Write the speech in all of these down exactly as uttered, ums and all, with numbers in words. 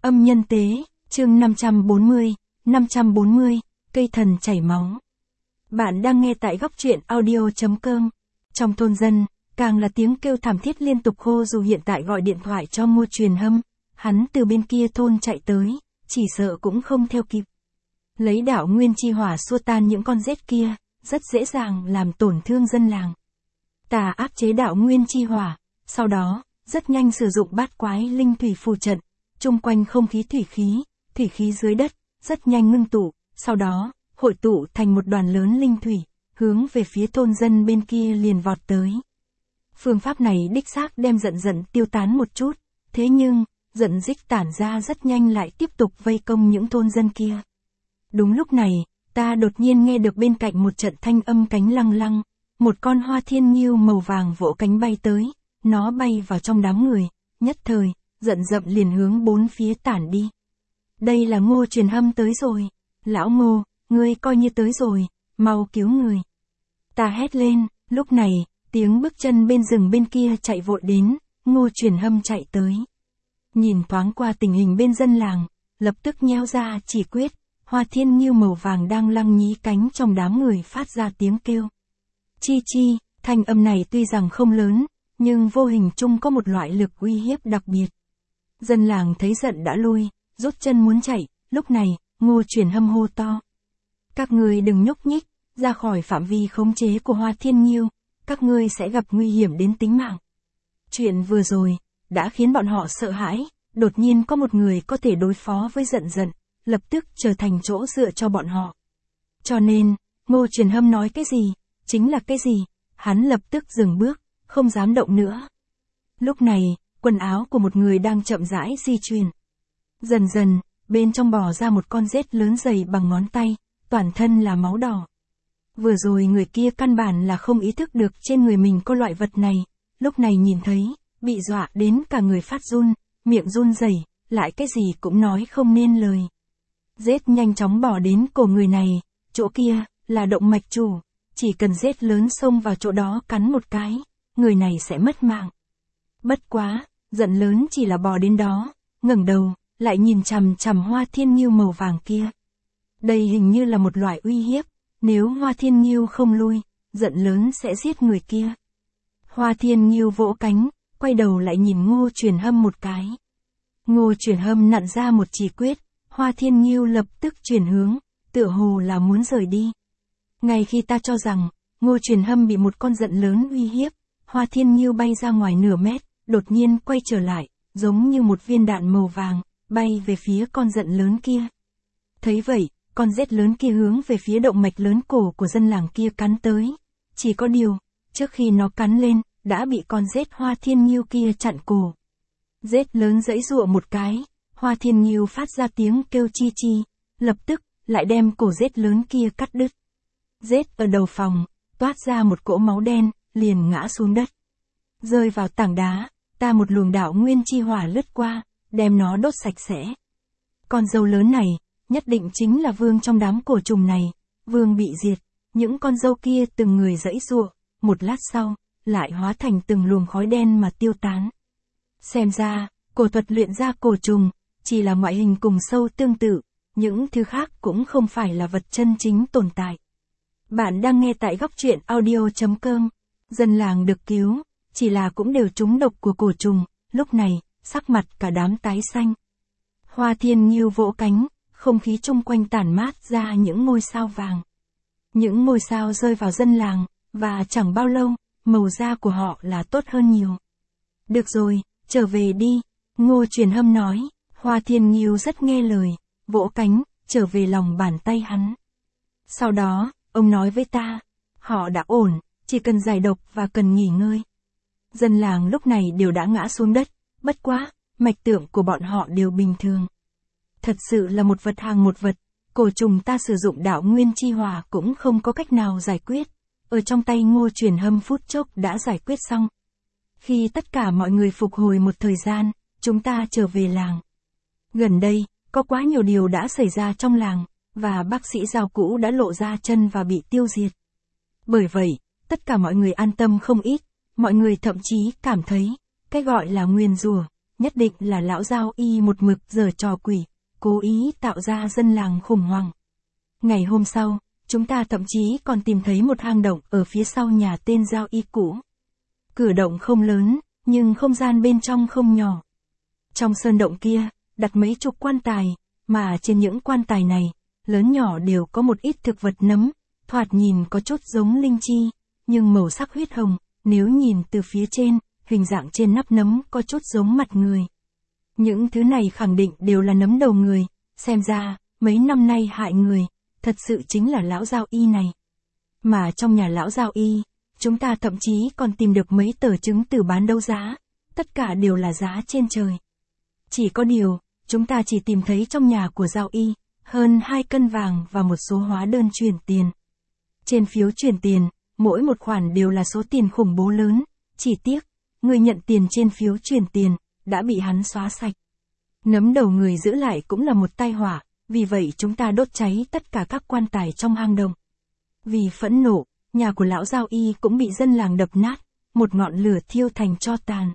Âm nhân tế, chương năm trăm bốn mươi, năm trăm bốn mươi, cây thần chảy máu. Bạn đang nghe tại góc truyện audio chấm com. Trong thôn dân, càng là tiếng kêu thảm thiết liên tục hô dù hiện tại gọi điện thoại cho Ngô Truyền Hâm, hắn từ bên kia thôn chạy tới, chỉ sợ cũng không theo kịp. Lấy đạo nguyên chi hỏa xua tan những con rết kia, rất dễ dàng làm tổn thương dân làng. Tà áp chế đạo nguyên chi hỏa, sau đó, rất nhanh sử dụng bát quái linh thủy phù trận, chung quanh không khí thủy khí, thủy khí dưới đất, rất nhanh ngưng tụ, sau đó, hội tụ thành một đoàn lớn linh thủy, hướng về phía thôn dân bên kia liền vọt tới. Phương pháp này đích xác đem giận giận tiêu tán một chút, thế nhưng, giận dích tản ra rất nhanh lại tiếp tục vây công những thôn dân kia. Đúng lúc này, ta đột nhiên nghe được bên cạnh một trận thanh âm cánh lăng lăng, một con hoa thiên nghiêu màu vàng vỗ cánh bay tới, nó bay vào trong đám người, nhất thời, giận dậm liền hướng bốn phía tản đi. Đây là Ngô Truyền Hâm tới rồi, lão Ngô, ngươi coi như tới rồi, mau cứu người. Ta hét lên, lúc này, tiếng bước chân bên rừng bên kia chạy vội đến, Ngô Truyền Hâm chạy tới. Nhìn thoáng qua tình hình bên dân làng, lập tức nheo ra chỉ quyết, hoa thiên nghiêu màu vàng đang lăng nhí cánh trong đám người phát ra tiếng kêu. Chi chi, thanh âm này tuy rằng không lớn, nhưng vô hình chung có một loại lực uy hiếp đặc biệt. Dân làng thấy giận đã lui, rút chân muốn chạy, lúc này, Ngô Truyền Hâm hô to. Các ngươi đừng nhúc nhích, ra khỏi phạm vi khống chế của hoa thiên nghiêu, các ngươi sẽ gặp nguy hiểm đến tính mạng. Chuyện vừa rồi, đã khiến bọn họ sợ hãi, đột nhiên có một người có thể đối phó với giận giận, lập tức trở thành chỗ dựa cho bọn họ. Cho nên, Ngô Truyền Hâm nói cái gì, chính là cái gì, hắn lập tức dừng bước, không dám động nữa. Lúc này, quần áo của một người đang chậm rãi di chuyển. Dần dần, bên trong bò ra một con rết lớn dày bằng ngón tay, toàn thân là máu đỏ. Vừa rồi người kia căn bản là không ý thức được trên người mình có loại vật này, lúc này nhìn thấy, bị dọa đến cả người phát run, miệng run rẩy, lại cái gì cũng nói không nên lời. Rết nhanh chóng bò đến cổ người này, chỗ kia, là động mạch chủ, chỉ cần rết lớn xông vào chỗ đó cắn một cái, người này sẽ mất mạng. Bất quá, giận lớn chỉ là bò đến đó, ngẩng đầu, lại nhìn chằm chằm hoa thiên nghiêu màu vàng kia. Đây hình như là một loại uy hiếp, nếu hoa thiên nghiêu không lui, giận lớn sẽ giết người kia. Hoa thiên nghiêu vỗ cánh, quay đầu lại nhìn Ngô Truyền Hâm một cái. Ngô Truyền Hâm nặn ra một chỉ quyết, hoa thiên nghiêu lập tức chuyển hướng, tựa hồ là muốn rời đi. Ngay khi ta cho rằng, Ngô Truyền Hâm bị một con giận lớn uy hiếp, hoa thiên nghiêu bay ra ngoài nửa mét, đột nhiên quay trở lại, giống như một viên đạn màu vàng, bay về phía con giận lớn kia. Thấy vậy, con rết lớn kia hướng về phía động mạch lớn cổ của dân làng kia cắn tới. Chỉ có điều, trước khi nó cắn lên, đã bị con rết hoa thiên nghiêu kia chặn cổ. Rết lớn giãy giụa một cái, hoa thiên nghiêu phát ra tiếng kêu chi chi, lập tức, lại đem cổ rết lớn kia cắt đứt. Rết ở đầu phòng, toát ra một cỗ máu đen, liền ngã xuống đất. Rơi vào tảng đá, ta một luồng đạo nguyên chi hỏa lướt qua, đem nó đốt sạch sẽ. Con dâu lớn này, nhất định chính là vương trong đám cổ trùng này, vương bị diệt, những con dâu kia từng người giãy giụa, một lát sau, lại hóa thành từng luồng khói đen mà tiêu tán. Xem ra, cổ thuật luyện ra cổ trùng, chỉ là ngoại hình cùng sâu tương tự, những thứ khác cũng không phải là vật chân chính tồn tại. Bạn đang nghe tại góc truyện audio chấm com, dân làng được cứu, chỉ là cũng đều trúng độc của cổ trùng, lúc này, sắc mặt cả đám tái xanh. Hoa thiên nghiêu vỗ cánh, không khí chung quanh tản mát ra những ngôi sao vàng. Những ngôi sao rơi vào dân làng, và chẳng bao lâu, màu da của họ là tốt hơn nhiều. Được rồi, trở về đi, Ngô Truyền Hâm nói, hoa thiên nghiêu rất nghe lời, vỗ cánh, trở về lòng bàn tay hắn. Sau đó, ông nói với ta, họ đã ổn, chỉ cần giải độc và cần nghỉ ngơi. Dân làng lúc này đều đã ngã xuống đất, bất quá, mạch tượng của bọn họ đều bình thường. Thật sự là một vật hàng một vật, cổ trùng ta sử dụng đạo nguyên chi hỏa cũng không có cách nào giải quyết. Ở trong tay Ngô Truyền Hâm phút chốc đã giải quyết xong. Khi tất cả mọi người phục hồi một thời gian, chúng ta trở về làng. Gần đây, có quá nhiều điều đã xảy ra trong làng, và bác sĩ Giao cũ đã lộ ra chân và bị tiêu diệt. Bởi vậy, tất cả mọi người an tâm không ít, mọi người thậm chí cảm thấy, cái gọi là nguyền rủa, nhất định là lão Giao Y một mực giở trò quỷ, cố ý tạo ra dân làng khủng hoảng. Ngày hôm sau, chúng ta thậm chí còn tìm thấy một hang động ở phía sau nhà tên Giao Y cũ. Cửa động không lớn, nhưng không gian bên trong không nhỏ. Trong sơn động kia, đặt mấy chục quan tài, mà trên những quan tài này, lớn nhỏ đều có một ít thực vật nấm, thoạt nhìn có chút giống linh chi, nhưng màu sắc huyết hồng, nếu nhìn từ phía trên, hình dạng trên nắp nấm có chút giống mặt người. Những thứ này khẳng định đều là nấm đầu người, xem ra, mấy năm nay hại người, thật sự chính là lão Giao Y này. Mà trong nhà lão Giao Y, chúng ta thậm chí còn tìm được mấy tờ chứng từ bán đấu giá, tất cả đều là giá trên trời. Chỉ có điều, chúng ta chỉ tìm thấy trong nhà của Giao Y, hơn hai cân vàng và một số hóa đơn chuyển tiền. Trên phiếu chuyển tiền, mỗi một khoản đều là số tiền khủng bố lớn, chỉ tiếc, người nhận tiền trên phiếu chuyển tiền, đã bị hắn xóa sạch. Nấm đầu người giữ lại cũng là một tai họa, vì vậy chúng ta đốt cháy tất cả các quan tài trong hang động. Vì phẫn nộ, nhà của lão Giao Y cũng bị dân làng đập nát, một ngọn lửa thiêu thành tro tàn.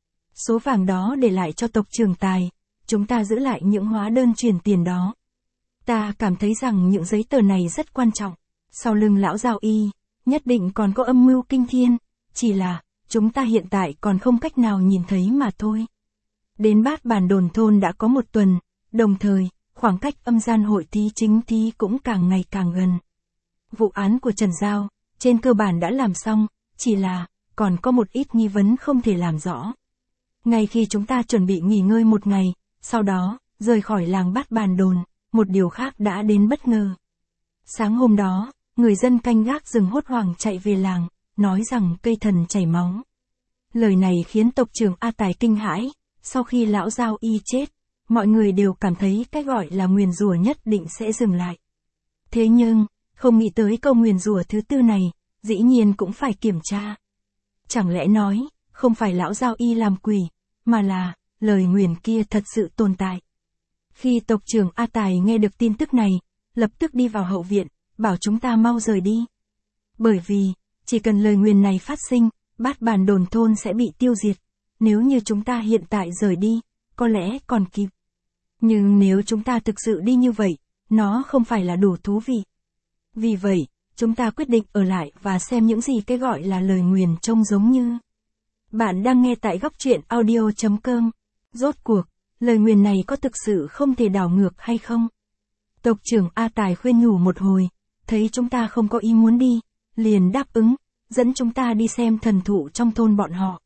Số vàng đó để lại cho tộc trưởng Tài, chúng ta giữ lại những hóa đơn chuyển tiền đó. Ta cảm thấy rằng những giấy tờ này rất quan trọng. Sau lưng lão Giao Y, nhất định còn có âm mưu kinh thiên, chỉ là, chúng ta hiện tại còn không cách nào nhìn thấy mà thôi. Đến Bát Bản Đồn thôn đã có một tuần, đồng thời, khoảng cách âm gian hội thí chính thí cũng càng ngày càng gần. Vụ án của Trần Giao, trên cơ bản đã làm xong, chỉ là, còn có một ít nghi vấn không thể làm rõ. Ngay khi chúng ta chuẩn bị nghỉ ngơi một ngày, sau đó, rời khỏi làng Bát Bản Đồn, một điều khác đã đến bất ngờ. Sáng hôm đó, người dân canh gác rừng hốt hoảng chạy về làng, nói rằng cây thần chảy máu. Lời này khiến tộc trưởng A Tài kinh hãi, sau khi lão Giao Y chết, mọi người đều cảm thấy cái gọi là nguyền rủa nhất định sẽ dừng lại. Thế nhưng, không nghĩ tới câu nguyền rủa thứ tư này, dĩ nhiên cũng phải kiểm tra. Chẳng lẽ nói, không phải lão Giao Y làm quỷ, mà là, lời nguyền kia thật sự tồn tại. Khi tộc trưởng A Tài nghe được tin tức này, lập tức đi vào hậu viện, bảo chúng ta mau rời đi. Bởi vì, chỉ cần lời nguyền này phát sinh, Bát Bản Đồn thôn sẽ bị tiêu diệt. Nếu như chúng ta hiện tại rời đi, có lẽ còn kịp. Nhưng nếu chúng ta thực sự đi như vậy, nó không phải là đủ thú vị. Vì vậy, chúng ta quyết định ở lại và xem những gì cái gọi là lời nguyền trông giống như. Bạn đang nghe tại góc truyện audio chấm com. Rốt cuộc, lời nguyền này có thực sự không thể đảo ngược hay không? Tộc trưởng A Tài khuyên nhủ một hồi, thấy chúng ta không có ý muốn đi, liền đáp ứng, dẫn chúng ta đi xem thần thụ trong thôn bọn họ.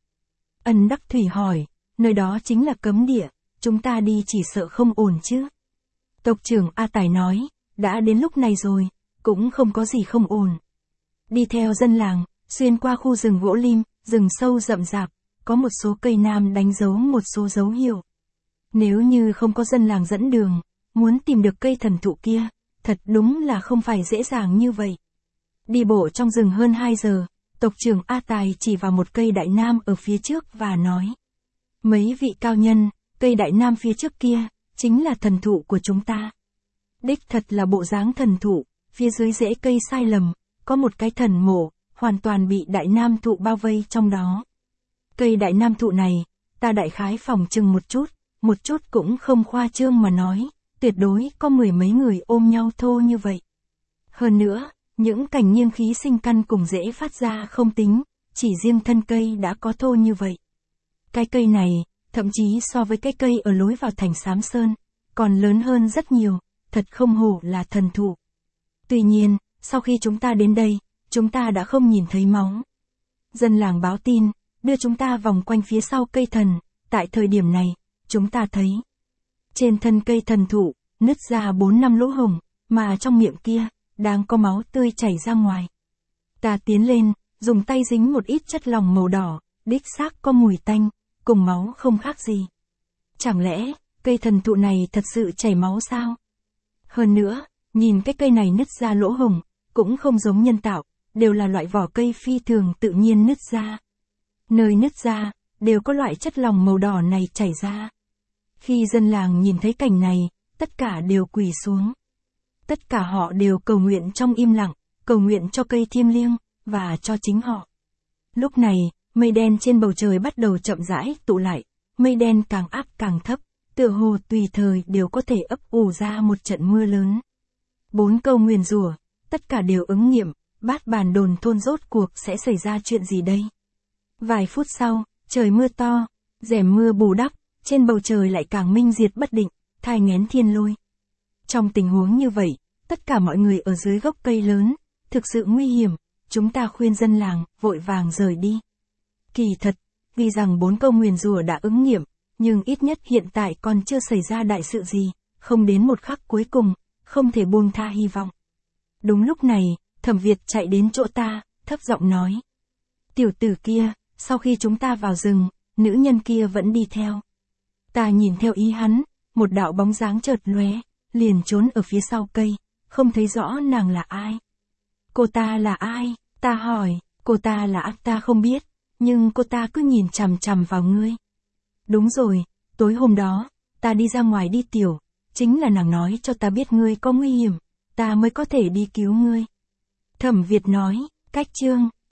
Ân Đắc Thủy hỏi, nơi đó chính là cấm địa, chúng ta đi chỉ sợ không ổn chứ? Tộc trưởng A Tài nói, đã đến lúc này rồi, cũng không có gì không ổn. Đi theo dân làng, xuyên qua khu rừng gỗ lim, rừng sâu rậm rạp, có một số cây nam đánh dấu một số dấu hiệu. Nếu như không có dân làng dẫn đường, muốn tìm được cây thần thụ kia, thật đúng là không phải dễ dàng như vậy. Đi bộ trong rừng hơn hai giờ, tộc trưởng A Tài chỉ vào một cây đại nam ở phía trước và nói. Mấy vị cao nhân, cây đại nam phía trước kia, chính là thần thụ của chúng ta. Đích thật là bộ dáng thần thụ, phía dưới rễ cây sai lầm, có một cái thần mộ, hoàn toàn bị đại nam thụ bao vây trong đó. Cây đại nam thụ này, ta đại khái phòng chừng một chút, một chút cũng không khoa trương mà nói, tuyệt đối có mười mấy người ôm nhau thô như vậy. Hơn nữa, những cành nghiêng khí sinh căn cùng rễ phát ra không tính, chỉ riêng thân cây đã có thô như vậy. Cái cây này, thậm chí so với cái cây ở lối vào thành Sám Sơn, còn lớn hơn rất nhiều, thật không hổ là thần thụ. Tuy nhiên, sau khi chúng ta đến đây, chúng ta đã không nhìn thấy máu. Dân làng báo tin, đưa chúng ta vòng quanh phía sau cây thần, tại thời điểm này, chúng ta thấy. Trên thân cây thần thụ, nứt ra bốn năm lỗ hổng, mà trong miệng kia, đang có máu tươi chảy ra ngoài. Ta tiến lên, dùng tay dính một ít chất lỏng màu đỏ, đích xác có mùi tanh, cùng máu không khác gì. Chẳng lẽ, cây thần thụ này thật sự chảy máu sao? Hơn nữa, nhìn cái cây này nứt ra lỗ hổng, cũng không giống nhân tạo, đều là loại vỏ cây phi thường tự nhiên nứt ra. Nơi nứt ra, đều có loại chất lỏng màu đỏ này chảy ra. Khi dân làng nhìn thấy cảnh này, tất cả đều quỳ xuống. Tất cả họ đều cầu nguyện trong im lặng, cầu nguyện cho cây thiêng liêng, và cho chính họ. Lúc này, mây đen trên bầu trời bắt đầu chậm rãi tụ lại, mây đen càng áp càng thấp, tựa hồ tùy thời đều có thể ấp ủ ra một trận mưa lớn. Bốn câu nguyền rủa, tất cả đều ứng nghiệm, Bát Bàn đồn thôn rốt cuộc sẽ xảy ra chuyện gì đây? Vài phút sau, trời mưa to, rèm mưa bù đắp, trên bầu trời lại càng minh diệt bất định, thai nghén thiên lôi. Trong tình huống như vậy, tất cả mọi người ở dưới gốc cây lớn, thực sự nguy hiểm, chúng ta khuyên dân làng, vội vàng rời đi. Kỳ thật, vì rằng bốn câu nguyền rủa đã ứng nghiệm, nhưng ít nhất hiện tại còn chưa xảy ra đại sự gì, không đến một khắc cuối cùng, không thể buông tha hy vọng. Đúng lúc này, Thẩm Việt chạy đến chỗ ta, thấp giọng nói. Tiểu tử kia, sau khi chúng ta vào rừng, nữ nhân kia vẫn đi theo. Ta nhìn theo ý hắn, một đạo bóng dáng chợt lóe, liền trốn ở phía sau cây, không thấy rõ nàng là ai. Cô ta là ai? Ta hỏi, cô ta là ta không biết, nhưng cô ta cứ nhìn chằm chằm vào ngươi. Đúng rồi, tối hôm đó, ta đi ra ngoài đi tiểu, chính là nàng nói cho ta biết ngươi có nguy hiểm, ta mới có thể đi cứu ngươi. Thẩm Việt nói, cách chương